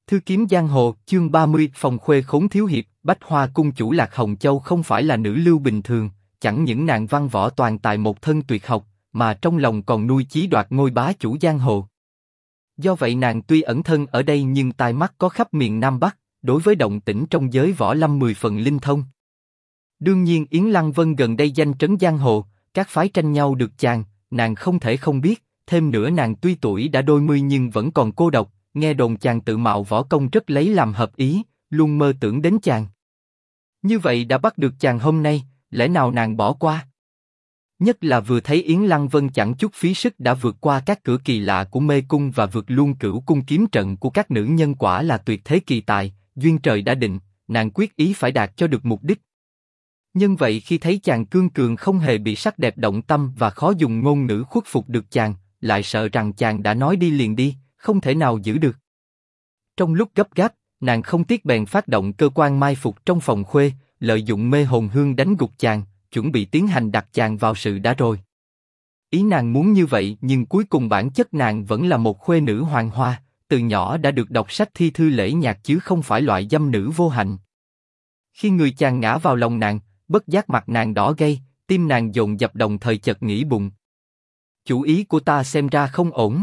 Thư kiếm giang hồ, chương 30, phòng khuê khốn thiếu hiệp. Bách Hoa cung chủ Lạc Hồng Châu không phải là nữ lưu bình thường, chẳng những nàng văn võ toàn tài một thân tuyệt học, mà trong lòng còn nuôi chí đoạt ngôi bá chủ giang hồ. Do vậy nàng tuy ẩn thân ở đây nhưng tai mắt có khắp miền Nam Bắc, đối với động tĩnh trong giới võ lâm 10 phần linh thông. Đương nhiên Yến Lăng Vân gần đây danh trấn giang hồ, các phái tranh nhau được chàng, nàng không thể không biết. Thêm nữa nàng tuy tuổi đã đôi mươi nhưng vẫn còn cô độc, nghe đồn chàng tự mạo võ công rất lấy làm hợp ý, luôn mơ tưởng đến chàng. Như vậy đã bắt được chàng hôm nay, lẽ nào nàng bỏ qua? Nhất là vừa thấy Yến Lăng Vân chẳng chút phí sức đã vượt qua các cửa kỳ lạ của mê cung và vượt luôn cửu cung kiếm trận của các nữ nhân, quả là tuyệt thế kỳ tài, duyên trời đã định, nàng quyết ý phải đạt cho được mục đích. Nhân vậy khi thấy chàng cương cường không hề bị sắc đẹp động tâm và khó dùng ngôn ngữ khuất phục được chàng, lại sợ rằng chàng đã nói đi liền đi, không thể nào giữ được. Trong lúc gấp gáp, nàng không tiếc bèn phát động cơ quan mai phục trong phòng khuê, lợi dụng mê hồn hương đánh gục chàng, chuẩn bị tiến hành đặt chàng vào sự đã rồi. Ý nàng muốn như vậy nhưng cuối cùng bản chất nàng vẫn là một khuê nữ hoàng hoa, từ nhỏ đã được đọc sách thi thư lễ nhạc chứ không phải loại dâm nữ vô hạnh. Khi người chàng ngã vào lòng nàng, bất giác mặt nàng đỏ gay, tim nàng dồn dập, đồng thời chợt nghĩ bụng. Chủ ý của ta xem ra không ổn.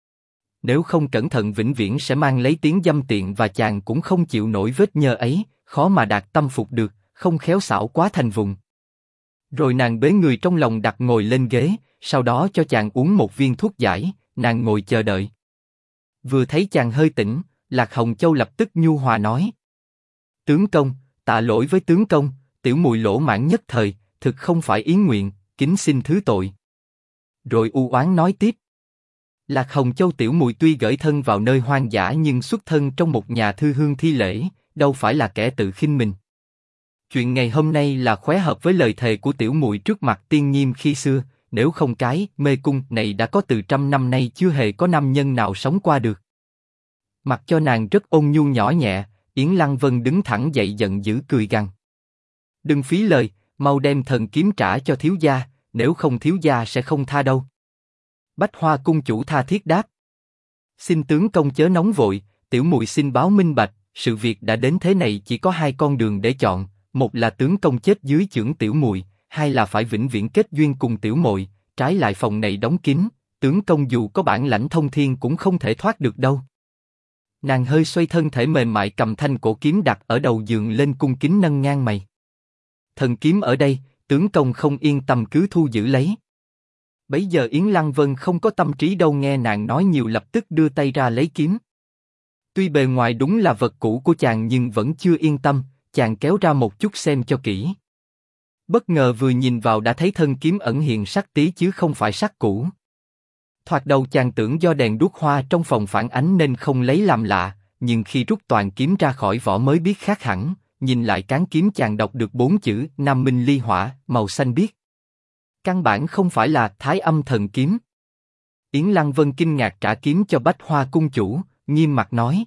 Nếu không cẩn thận vĩnh viễn sẽ mang lấy tiếng dâm tiện và chàng cũng không chịu nổi vết nhơ ấy, khó mà đạt tâm phục được, không khéo xảo quá thành vùng. Rồi nàng bế người trong lòng đặt ngồi lên ghế, sau đó cho chàng uống một viên thuốc giải, nàng ngồi chờ đợi. Vừa thấy chàng hơi tỉnh, Lạc Hồng Châu lập tức nhu hòa nói: Tướng công, tạ lỗi với tướng công, tiểu muội lỗ mãn nhất thời, thực không phải ý nguyện, kính xin thứ tội. Rồi u oán nói tiếp: Lạc Hồng Châu tiểu muội tuy gởi thân vào nơi hoang dã nhưng xuất thân trong một nhà thư hương thi lễ, đâu phải là kẻ tự khinh mình. Chuyện ngày hôm nay là khóe hợp với lời thề của tiểu muội trước mặt tiên nghiêm khi xưa, nếu không cái mê cung này đã có từ trăm năm nay chưa hề có nam nhân nào sống qua được. Mặc cho nàng rất ôn nhu nhỏ nhẹ, Yến Lăng Vân đứng thẳng dậy giận dữ cười gằn: Đừng phí lời, mau đem thần kiếm trả cho thiếu gia, nếu không thiếu gia sẽ không tha đâu. Bách Hoa cung chủ tha thiết đáp: Xin tướng công chớ nóng vội, tiểu muội xin báo minh bạch, sự việc đã đến thế này chỉ có hai con đường để chọn, một là tướng công chết dưới chưởng tiểu muội, hai là phải vĩnh viễn kết duyên cùng tiểu muội. Trái lại phòng này đóng kín, tướng công dù có bản lãnh thông thiên cũng không thể thoát được đâu. Nàng hơi xoay thân thể mềm mại, cầm thanh cổ kiếm đặt ở đầu giường lên, cung kính nâng ngang mày. Thần kiếm ở đây, tướng công không yên tâm cứ thu giữ lấy. Bấy giờ Yến Lăng Vân không có tâm trí đâu nghe nàng nói nhiều, lập tức đưa tay ra lấy kiếm. Tuy bề ngoài đúng là vật cũ của chàng nhưng vẫn chưa yên tâm, chàng kéo ra một chút xem cho kỹ. Bất ngờ vừa nhìn vào đã thấy thân kiếm ẩn hiện sắc tí chứ không phải sắc cũ. Thoạt đầu chàng tưởng do đèn đuốc hoa trong phòng phản ánh nên không lấy làm lạ, nhưng khi rút toàn kiếm ra khỏi vỏ mới biết khác hẳn. Nhìn lại cán kiếm chàng đọc được 4 chữ Nam Minh Ly Hỏa, màu xanh biếc. Căn bản không phải là Thái Âm Thần Kiếm. Yến Lăng Vân kinh ngạc trả kiếm cho Bách Hoa cung chủ, nghiêm mặt nói: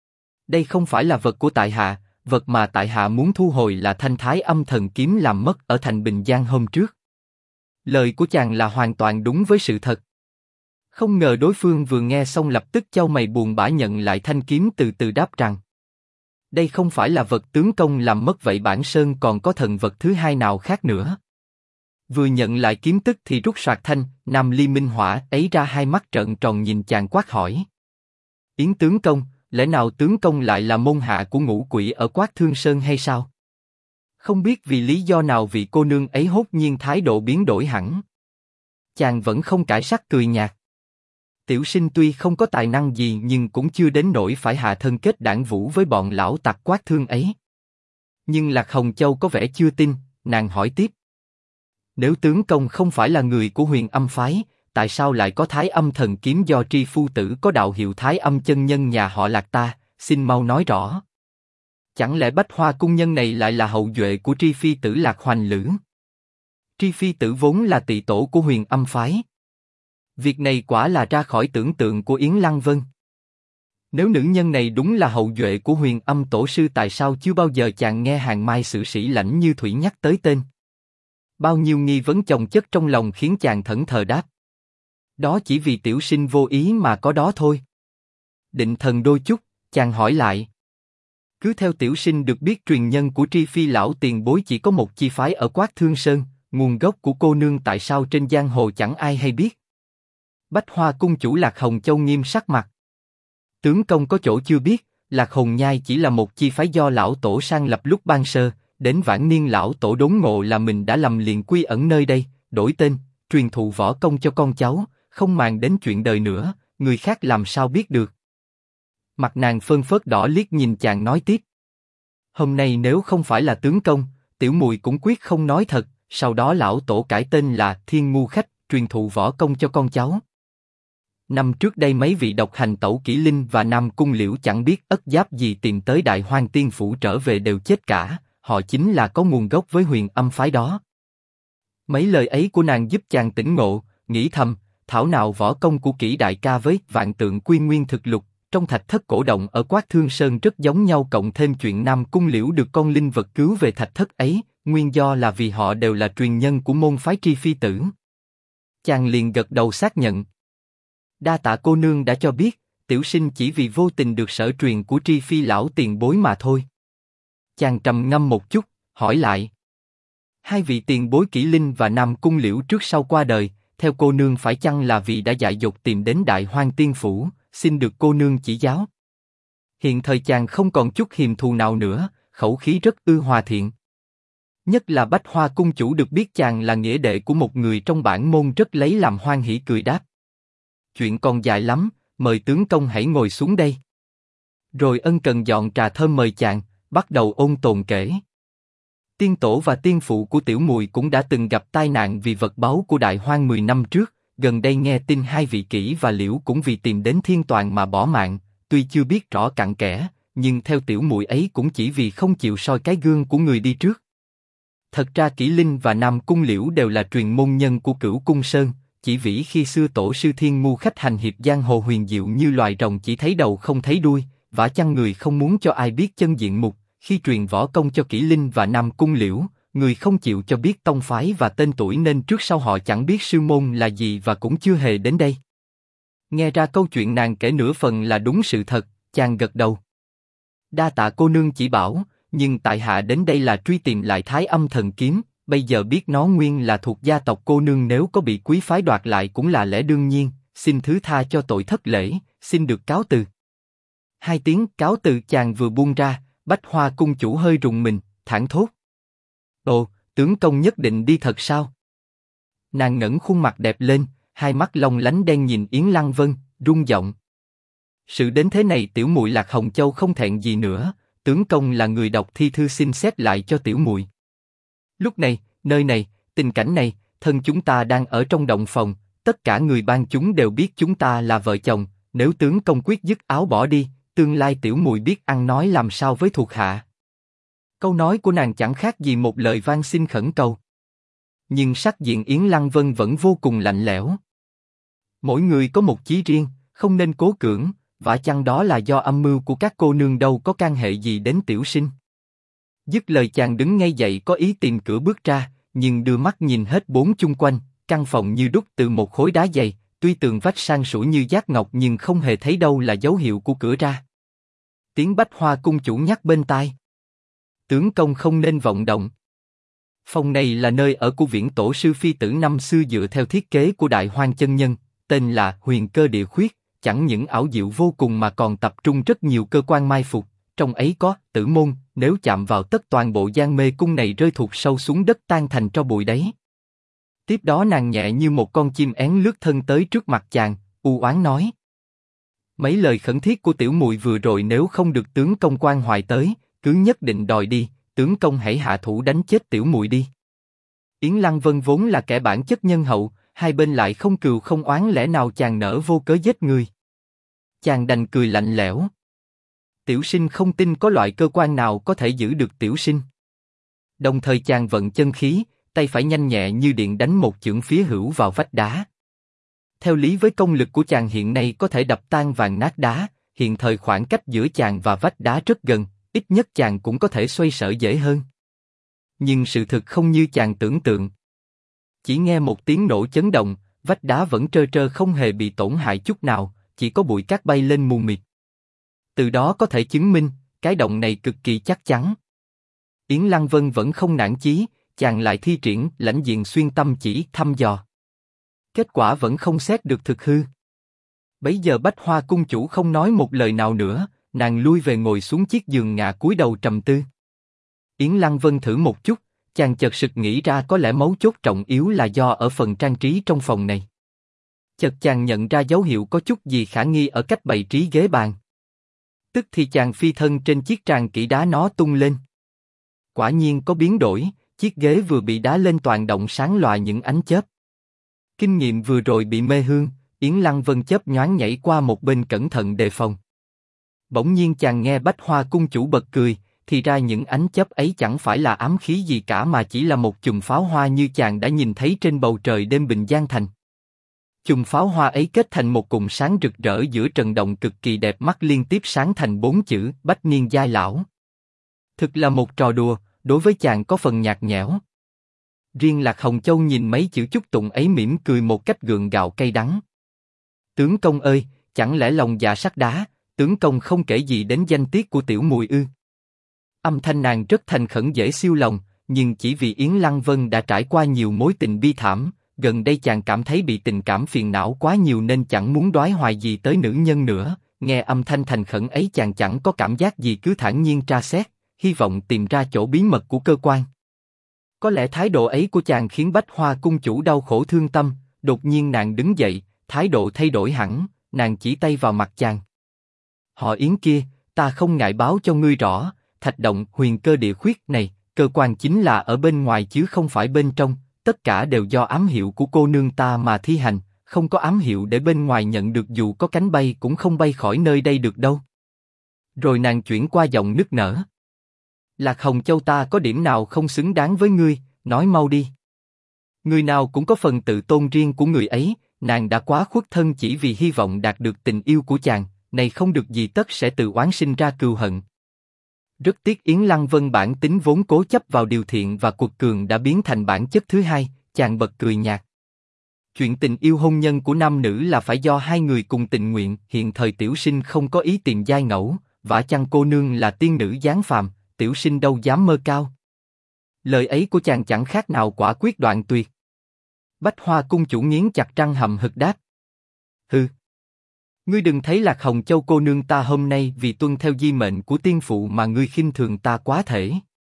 Đây không phải là vật của tại hạ, vật mà tại hạ muốn thu hồi là thanh Thái Âm Thần Kiếm làm mất ở thành Bình Giang hôm trước. Lời của chàng là hoàn toàn đúng với sự thật. Không ngờ đối phương vừa nghe xong lập tức chau mày buồn bã nhận lại thanh kiếm, từ từ đáp rằng: Đây không phải là vật tướng công làm mất, vậy bản sơn còn có thần vật thứ hai nào khác nữa? Vừa nhận lại kiếm tức thì rút soạt thanh Nam Ly Minh Hỏa ấy ra, hai mắt trợn tròn nhìn chàng quát hỏi: Yến tướng công, lẽ nào tướng công lại là môn hạ của ngũ quỷ ở Quát Thương Sơn hay sao? Không biết vì lý do nào vị cô nương ấy hốt nhiên thái độ biến đổi hẳn. Chàng vẫn không cải sắc cười nhạt: Tiểu sinh tuy không có tài năng gì nhưng cũng chưa đến nỗi phải hạ thân kết đảng vũ với bọn lão tặc Quát Thương ấy. Nhưng Lạc Hồng Châu có vẻ chưa tin, nàng hỏi tiếp: Nếu tướng công không phải là người của Huyền Âm phái, tại sao lại có Thái Âm Thần Kiếm do tri phu tử có đạo hiệu Thái Âm chân nhân nhà họ Lạc ta, xin mau nói rõ. Chẳng lẽ Bách Hoa cung nhân này lại là hậu duệ của tri phi tử Lạc Hoành Lữ? Tri phi tử vốn là tỵ tổ của Huyền Âm phái. Việc này quả là ra khỏi tưởng tượng của Yến Lăng Vân. Nếu nữ nhân này đúng là hậu duệ của Huyền Âm tổ sư, tại sao chưa bao giờ chàng nghe Hàng Mai sử sĩ Lãnh Như Thủy nhắc tới tên? Bao nhiêu nghi vấn chồng chất trong lòng khiến chàng thẫn thờ đáp: Đó chỉ vì tiểu sinh vô ý mà có đó thôi. Định thần đôi chút, Chàng hỏi lại. Cứ theo tiểu sinh được biết truyền nhân của Tri Phi lão tiền bối chỉ có một chi phái ở Quát Thương Sơn, nguồn gốc của cô nương tại sao trên giang hồ chẳng ai hay biết. Bách Hoa cung chủ Lạc Hồng Châu nghiêm sắc mặt. Tướng công có chỗ chưa biết, Lạc Hồn Nhai chỉ là một chi phái do lão tổ sang lập lúc ban sơ, đến vãn niên lão tổ đốn ngộ là mình đã lầm liền quy ẩn nơi đây, đổi tên, truyền thụ võ công cho con cháu, không màng đến chuyện đời nữa, người khác làm sao biết được. Mặt nàng phơn phớt đỏ liếc nhìn chàng nói tiếp. Hôm nay nếu không phải là tướng công, tiểu mùi cũng quyết không nói thật. Sau đó lão tổ cải tên là Thiên Ngu Khách, truyền thụ võ công cho con cháu. Năm trước đây mấy vị độc hành Tẩu Kỷ Linh và Nam Cung Liễu chẳng biết ất giáp gì tìm tới Đại Hoang Tiên Phủ trở về đều chết cả, họ chính là có nguồn gốc với Huyền Âm phái đó. Mấy lời ấy của nàng giúp chàng tỉnh ngộ, nghĩ thầm, thảo nào võ công của Kỷ đại ca với Vạn Tượng Quy Nguyên thực lục trong thạch thất cổ động ở Quát Thương Sơn rất giống nhau, cộng thêm chuyện Nam Cung Liễu được con linh vật cứu về thạch thất ấy, nguyên do là vì họ đều là truyền nhân của môn phái Tri Phi tử. Chàng liền gật đầu xác nhận. Đa tạ cô nương đã cho biết, tiểu sinh chỉ vì vô tình được sở truyền của Tri Phi lão tiền bối mà thôi. Chàng trầm ngâm một chút, hỏi lại. Hai vị tiền bối Kỷ Linh và Nam Cung Liễu trước sau qua đời, theo cô nương phải chăng là vì đã dại dột tìm đến Đại Hoang Tiên Phủ, xin được cô nương chỉ giáo? Hiện thời chàng không còn chút hiềm thù nào nữa, khẩu khí rất hòa thiện. Nhất là Bách Hoa cung chủ được biết chàng là nghĩa đệ của một người trong bản môn rất lấy làm hoan hỉ, cười đáp. Chuyện còn dài lắm, mời tướng công hãy ngồi xuống đây. Rồi ân cần dọn trà thơm mời chàng, bắt đầu ôn tồn kể. Tiên tổ và tiên phụ của tiểu mùi cũng đã từng gặp tai nạn vì vật báu của Đại Hoang 10 năm trước, gần đây nghe tin hai vị Kỷ và Liễu cũng vì tìm đến Thiên Toàn mà bỏ mạng, tuy chưa biết rõ cặn kẽ, nhưng theo tiểu mùi ấy cũng chỉ vì không chịu soi cái gương của người đi trước. Thật ra Kỷ Linh và Nam Cung Liễu đều là truyền môn nhân của Cửu Cung Sơn, chỉ vì khi xưa tổ sư Thiên Ngu Khách hành hiệp giang hồ huyền diệu như loài rồng chỉ thấy đầu không thấy đuôi, vả chăng người không muốn cho ai biết chân diện mục, khi truyền võ công cho Kỷ Linh và Nam Cung Liễu, người không chịu cho biết tông phái và tên tuổi nên trước sau họ chẳng biết sư môn là gì và cũng chưa hề đến đây. Nghe ra câu chuyện nàng kể nửa phần là đúng sự thật, chàng gật đầu. Đa tạ cô nương chỉ bảo, nhưng tại hạ đến đây là truy tìm lại Thái Âm Thần Kiếm, bây giờ biết nó nguyên là thuộc gia tộc cô nương, nếu có bị quý phái đoạt lại cũng là lẽ đương nhiên, xin thứ tha cho tội thất lễ, xin được cáo từ. Hai tiếng cáo từ chàng vừa buông ra, Bách Hoa cung chủ hơi rùng mình, thảng thốt. Ồ, tướng công nhất định đi thật sao? Nàng ngẩng khuôn mặt đẹp lên, hai mắt long lánh đen nhìn Yến Lăng Vân, rung giọng. Sự đến thế này tiểu muội Lạc Hồng Châu không thẹn gì nữa, tướng công là người đọc thi thư xin xét lại cho tiểu muội. Lúc này, nơi này, tình cảnh này, thân chúng ta đang ở trong động phòng, tất cả người ban chúng đều biết chúng ta là vợ chồng, nếu tướng công quyết dứt áo bỏ đi, tương lai tiểu muội biết ăn nói làm sao với thuộc hạ. Câu nói của nàng chẳng khác gì một lời van xin khẩn cầu. Nhưng sắc diện Yến Lăng Vân vẫn vô cùng lạnh lẽo. Mỗi người có một chí riêng, không nên cố cưỡng, vả chăng đó là do âm mưu của các cô nương, đâu có can hệ gì đến tiểu sinh. Dứt lời chàng đứng ngay dậy có ý tìm cửa bước ra, nhưng đưa mắt nhìn hết bốn chung quanh, căn phòng như đúc từ một khối đá dày, tuy tường vách sang sủa như giác ngọc nhưng không hề thấy đâu là dấu hiệu của cửa ra. Tiếng Bách Hoa cung chủ nhắc bên tai. Tướng công không nên vọng động. Phòng này là nơi ở của viễn tổ sư phi tử năm xưa dựa theo thiết kế của Đại Hoang chân nhân, tên là Huyền Cơ Địa Khuyết, chẳng những ảo diệu vô cùng mà còn tập trung rất nhiều cơ quan mai phục, trong ấy có tử môn, nếu chạm vào tất toàn bộ gian mê cung này rơi thụt sâu xuống đất tan thành tro bụi đấy. Tiếp đó nàng nhẹ như một con chim én lướt thân tới trước mặt chàng, u oán nói. Mấy lời khẩn thiết của tiểu muội vừa rồi nếu không được tướng công quan hoài tới, cứ nhất định đòi đi, tướng công hãy hạ thủ đánh chết tiểu muội đi. Yến Lăng Vân vốn là kẻ bản chất nhân hậu, hai bên lại không cừu không oán, lẽ nào chàng nỡ vô cớ giết người? Chàng đành cười lạnh lẽo. Tiểu sinh không tin có loại cơ quan nào có thể giữ được tiểu sinh. Đồng thời chàng vận chân khí, tay phải nhanh nhẹ như điện đánh một chưởng phía hữu vào vách đá. Theo lý với công lực của chàng hiện nay có thể đập tan vàng nát đá, hiện thời khoảng cách giữa chàng và vách đá rất gần, ít nhất chàng cũng có thể xoay sở dễ hơn. Nhưng sự thực không như chàng tưởng tượng. Chỉ nghe một tiếng nổ chấn động, vách đá vẫn trơ trơ không hề bị tổn hại chút nào, chỉ có bụi cát bay lên mù mịt. Từ đó có thể chứng minh, cái động này cực kỳ chắc chắn. Yến Lăng Vân vẫn không nản chí, chàng lại thi triển lãnh diện xuyên tâm chỉ thăm dò. Kết quả vẫn không xét được thực hư. Bấy giờ Bách Hoa cung chủ không nói một lời nào nữa, nàng lui về ngồi xuống chiếc giường ngả cúi đầu trầm tư. Yến Lăng Vân thử một chút, chàng chợt sực nghĩ ra có lẽ mấu chốt trọng yếu là do ở phần trang trí trong phòng này. Chợt chàng nhận ra dấu hiệu có chút gì khả nghi ở cách bày trí ghế bàn. Tức thì chàng phi thân trên chiếc tràng kỹ đá nó tung lên. Quả nhiên có biến đổi, chiếc ghế vừa bị đá lên toàn động sáng lòa những ánh chớp. Kinh nghiệm vừa rồi bị mê hương, Yến Lăng Vân chớp nhoáng nhảy qua một bên cẩn thận đề phòng. Bỗng nhiên chàng nghe Bách Hoa cung chủ bật cười, thì ra những ánh chớp ấy chẳng phải là ám khí gì cả mà chỉ là một chùm pháo hoa như chàng đã nhìn thấy trên bầu trời đêm Bình Giang Thành. Chùm pháo hoa ấy kết thành một cụm sáng rực rỡ giữa trần động cực kỳ đẹp mắt liên tiếp sáng thành 4 chữ Bách Niên Giai Lão. Thực là một trò đùa, đối với chàng có phần nhạt nhẽo. Riêng Lạc Hồng Châu nhìn mấy chữ chúc tụng ấy mỉm cười một cách gượng gạo cay đắng. Tướng công ơi, chẳng lẽ lòng dạ sắt đá, tướng công không kể gì đến danh tiết của tiểu mùi ư? Âm thanh nàng rất thành khẩn dễ siêu lòng, nhưng chỉ vì Yến Lăng Vân đã trải qua nhiều mối tình bi thảm, gần đây chàng cảm thấy bị tình cảm phiền não quá nhiều nên chẳng muốn đoái hoài gì tới nữ nhân nữa. Nghe âm thanh thành khẩn ấy chàng chẳng có cảm giác gì, cứ thản nhiên tra xét, hy vọng tìm ra chỗ bí mật của cơ quan. Có lẽ thái độ ấy của chàng khiến Bách Hoa cung chủ đau khổ thương tâm. Đột nhiên nàng đứng dậy, thái độ thay đổi hẳn, nàng chỉ tay vào mặt chàng. Họ Yến kia, ta không ngại báo cho ngươi rõ, thạch động huyền cơ địa khuyết này, cơ quan chính là ở bên ngoài chứ không phải bên trong, tất cả đều do ám hiệu của cô nương ta mà thi hành, không có ám hiệu để bên ngoài nhận được dù có cánh bay cũng không bay khỏi nơi đây được đâu. Rồi nàng chuyển qua giọng nức nở. Lạc Hồng Châu ta có điểm nào không xứng đáng với ngươi, nói mau đi. Người nào cũng có phần tự tôn riêng của người ấy, nàng đã quá khuất thân chỉ vì hy vọng đạt được tình yêu của chàng, này không được gì tất sẽ tự oán sinh ra cừu hận. Rất tiếc Yến Lăng Vân bản tính vốn cố chấp vào điều thiện và cuột cường đã biến thành bản chất thứ hai, chàng bật cười nhạt. Chuyện tình yêu hôn nhân của nam nữ là phải do hai người cùng tình nguyện, hiện thời tiểu sinh không có ý tìm giai ngẫu, vả chăng cô nương là tiên nữ giáng phàm, tiểu sinh đâu dám mơ cao. Lời ấy của chàng chẳng khác nào quả quyết đoạn tuyệt. Bách Hoa cung chủ nghiến chặt răng hậm hực đáp. Hừ. Ngươi đừng thấy Lạc Hồng Châu cô nương ta hôm nay vì tuân theo di mệnh của tiên phụ mà ngươi khinh thường ta quá thể.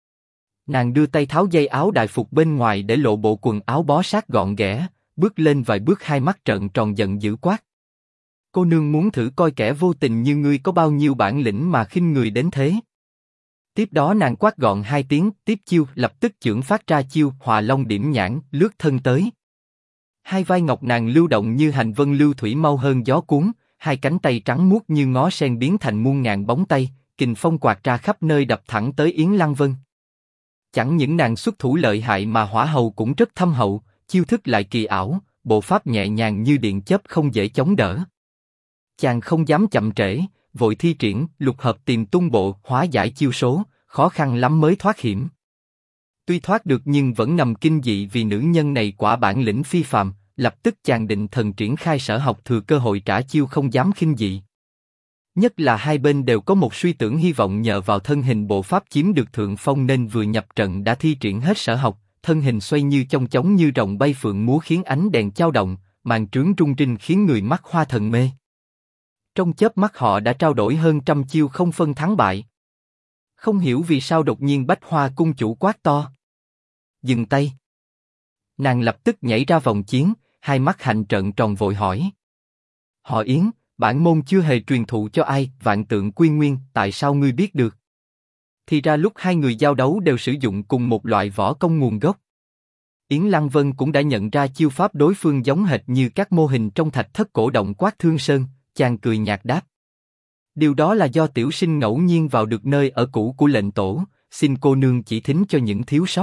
Nàng đưa tay tháo dây áo đại phục bên ngoài để lộ bộ quần áo bó sát gọn ghẽ, bước lên vài bước hai mắt trợn tròn giận dữ quát. Cô nương muốn thử coi kẻ vô tình như ngươi có bao nhiêu bản lĩnh mà khinh người đến thế. Tiếp đó nàng quát gọn hai tiếng, tiếp chiêu, lập tức chưởng phát ra chiêu Họa Long Điểm Nhãn, lướt thân tới. Hai vai ngọc nàng lưu động như hành vân lưu thủy mau hơn gió cuốn, hai cánh tay trắng muốt như ngó sen biến thành muôn ngàn bóng tay, kình phong quạt ra khắp nơi đập thẳng tới Yến Lăng Vân. Chẳng những nàng xuất thủ lợi hại mà hỏa hầu cũng rất thâm hậu, chiêu thức lại kỳ ảo, bộ pháp nhẹ nhàng như điện chớp không dễ chống đỡ. Chàng không dám chậm trễ, vội thi triển lục hợp tìm tung bộ hóa giải chiêu số, khó khăn lắm mới thoát hiểm. Tuy thoát được nhưng vẫn nằm kinh dị vì nữ nhân này quả bản lĩnh phi phàm. Lập tức chàng định thần triển khai sở học thừa cơ hội trả chiêu không dám khinh dị. Nhất là hai bên đều có một suy tưởng hy vọng nhờ vào thân hình bộ pháp chiếm được thượng phong nên vừa nhập trận đã thi triển hết sở học, thân hình xoay như chong chóng như rồng bay phượng múa khiến ánh đèn chao động, màn trướng rung rinh khiến người mắt hoa thần mê. Trong chớp mắt họ đã trao đổi hơn trăm chiêu không phân thắng bại. Không hiểu vì sao đột nhiên Bách Hoa cung chủ quát to. Dừng tay. Nàng lập tức nhảy ra vòng chiến, hai mắt hạnh trợn tròn vội hỏi. Họ Yến, bản môn chưa hề truyền thụ cho ai, vạn tượng quy nguyên, tại sao ngươi biết được? Thì ra lúc hai người giao đấu đều sử dụng cùng một loại võ công nguồn gốc. Yến Lăng Vân cũng đã nhận ra chiêu pháp đối phương giống hệt như các mô hình trong thạch thất cổ động Quát Thương Sơn, chàng cười nhạt đáp. Điều đó là do tiểu sinh ngẫu nhiên vào được nơi ở cũ của lệnh tổ, xin cô nương chỉ thính cho những thiếu sót.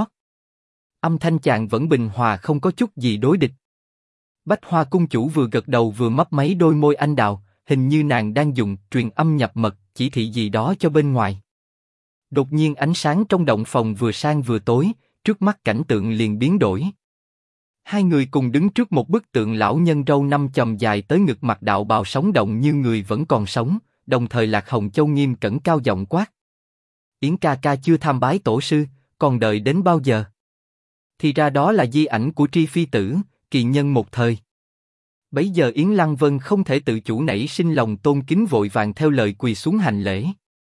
Âm thanh chàng vẫn bình hòa không có chút gì đối địch. Bách Hoa cung chủ vừa gật đầu vừa mấp máy đôi môi anh đào, hình như nàng đang dùng truyền âm nhập mật, chỉ thị gì đó cho bên ngoài. Đột nhiên ánh sáng trong động phòng vừa sang vừa tối, trước mắt cảnh tượng liền biến đổi. Hai người cùng đứng trước một bức tượng lão nhân râu năm chòm dài tới ngực mặc đạo bào sống động như người vẫn còn sống, đồng thời Lạc Hồng Châu nghiêm cẩn cao giọng quát. Yến ca ca chưa tham bái tổ sư, còn đợi đến bao giờ? Thì ra đó là di ảnh của Tri Phi Tử, kỳ nhân một thời. Bấy giờ Yến Lăng Vân không thể tự chủ nảy sinh lòng tôn kính, vội vàng theo lời quỳ xuống hành lễ.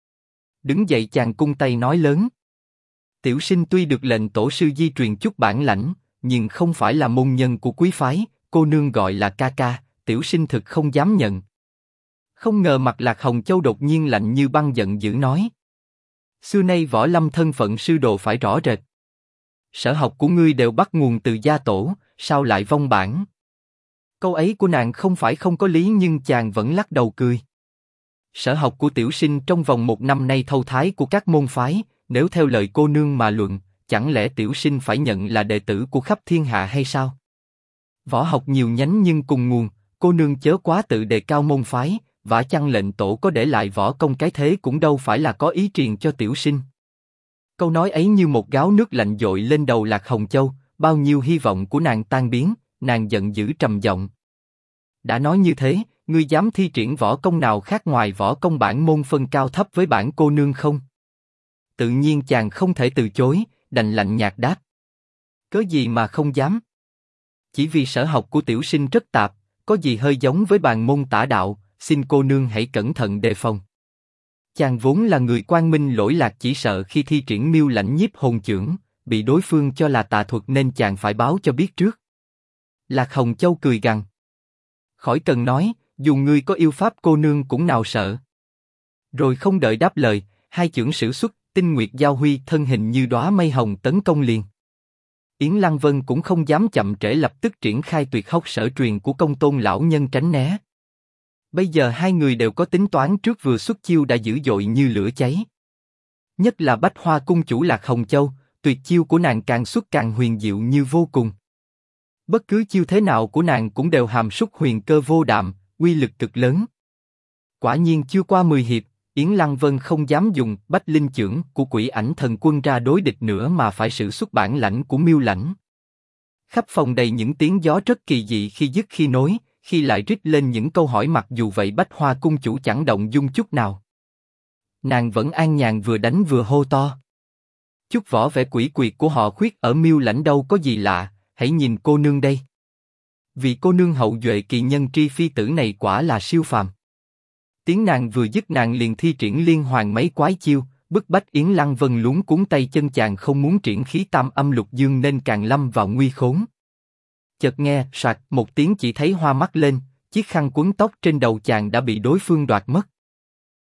Đứng dậy chàng cung tay nói lớn. Tiểu sinh tuy được lệnh tổ sư di truyền chút bản lãnh, nhưng không phải là môn nhân của quý phái, cô nương gọi là ca ca, tiểu sinh thực không dám nhận. Không ngờ mặt Lạc Hồng Châu đột nhiên lạnh như băng, giận dữ nói. Xưa nay võ lâm thân phận sư đồ phải rõ rệt. Sở học của ngươi đều bắt nguồn từ gia tổ, sao lại vong bản? Câu ấy của nàng không phải không có lý, nhưng chàng vẫn lắc đầu cười. Sở học của tiểu sinh trong vòng 1 năm nay thâu thái của các môn phái, nếu theo lời cô nương mà luận, chẳng lẽ tiểu sinh phải nhận là đệ tử của khắp thiên hạ hay sao? Võ học nhiều nhánh nhưng cùng nguồn, cô nương chớ quá tự đề cao môn phái, vả chăng lệnh tổ có để lại võ công cái thế cũng đâu phải là có ý truyền cho tiểu sinh. Câu nói ấy như một gáo nước lạnh dội lên đầu Lạc Hồng Châu, bao nhiêu hy vọng của nàng tan biến, nàng giận dữ trầm giọng. Đã nói như thế, ngươi dám thi triển võ công nào khác ngoài võ công bản môn phân cao thấp với bản cô nương không? Tự nhiên chàng không thể từ chối, đành lạnh nhạt đáp. Cớ gì mà không dám? Chỉ vì sở học của tiểu sinh rất tạp, có gì hơi giống với bàn môn tả đạo, xin cô nương hãy cẩn thận đề phòng. Chàng vốn là người quang minh lỗi lạc, chỉ sợ khi thi triển miêu lãnh nhiếp hồn chưởng, bị đối phương cho là tà thuật nên chàng phải báo cho biết trước. Lạc Hồng Châu cười gằn. Khỏi cần nói, dù ngươi có yêu pháp cô nương cũng nào sợ. Rồi không đợi đáp lời, hai chưởng sử xuất, tinh nguyệt giao huy, thân hình như đóa mây hồng tấn công liền. Yến Lăng Vân cũng không dám chậm trễ, lập tức triển khai tuyệt học sở truyền của Công Tôn lão nhân tránh né. Bây giờ hai người đều có tính toán trước, vừa xuất chiêu đã dữ dội như lửa cháy. Nhất là Bách Hoa cung chủ Lạc Hồng Châu, tuyệt chiêu của nàng càng xuất càng huyền diệu như vô cùng. Bất cứ chiêu thế nào của nàng cũng đều hàm súc huyền cơ vô đạm, uy lực cực lớn. Quả nhiên chưa qua 10 hiệp, Yến Lăng Vân không dám dùng Bách Linh chưởng của Quỷ Ảnh Thần Quân ra đối địch nữa, mà phải sử xuất bản lãnh của miêu lãnh. Khắp phòng đầy những tiếng gió rất kỳ dị, khi dứt khi nối, khi lại rít lên những câu hỏi, mặc dù vậy Bách Hoa cung chủ chẳng động dung chút nào. Nàng vẫn an nhàn vừa đánh vừa hô to. Chút võ vẻ quỷ quyệt của họ Khuyết ở miêu lãnh đâu có gì lạ, hãy nhìn cô nương đây. Vì cô nương hậu duệ kỳ nhân Tri Phi Tử này quả là siêu phàm. Tiếng nàng vừa dứt, nàng liền thi triển liên hoàn mấy quái chiêu, bức bách Yến Lăng Vân luống cuống tay chân. Chàng không muốn triển khí tam âm lục dương nên càng lâm vào nguy khốn. Chợt nghe soạt một tiếng, chỉ thấy hoa mắt lên, chiếc khăn quấn tóc trên đầu chàng đã bị đối phương đoạt mất.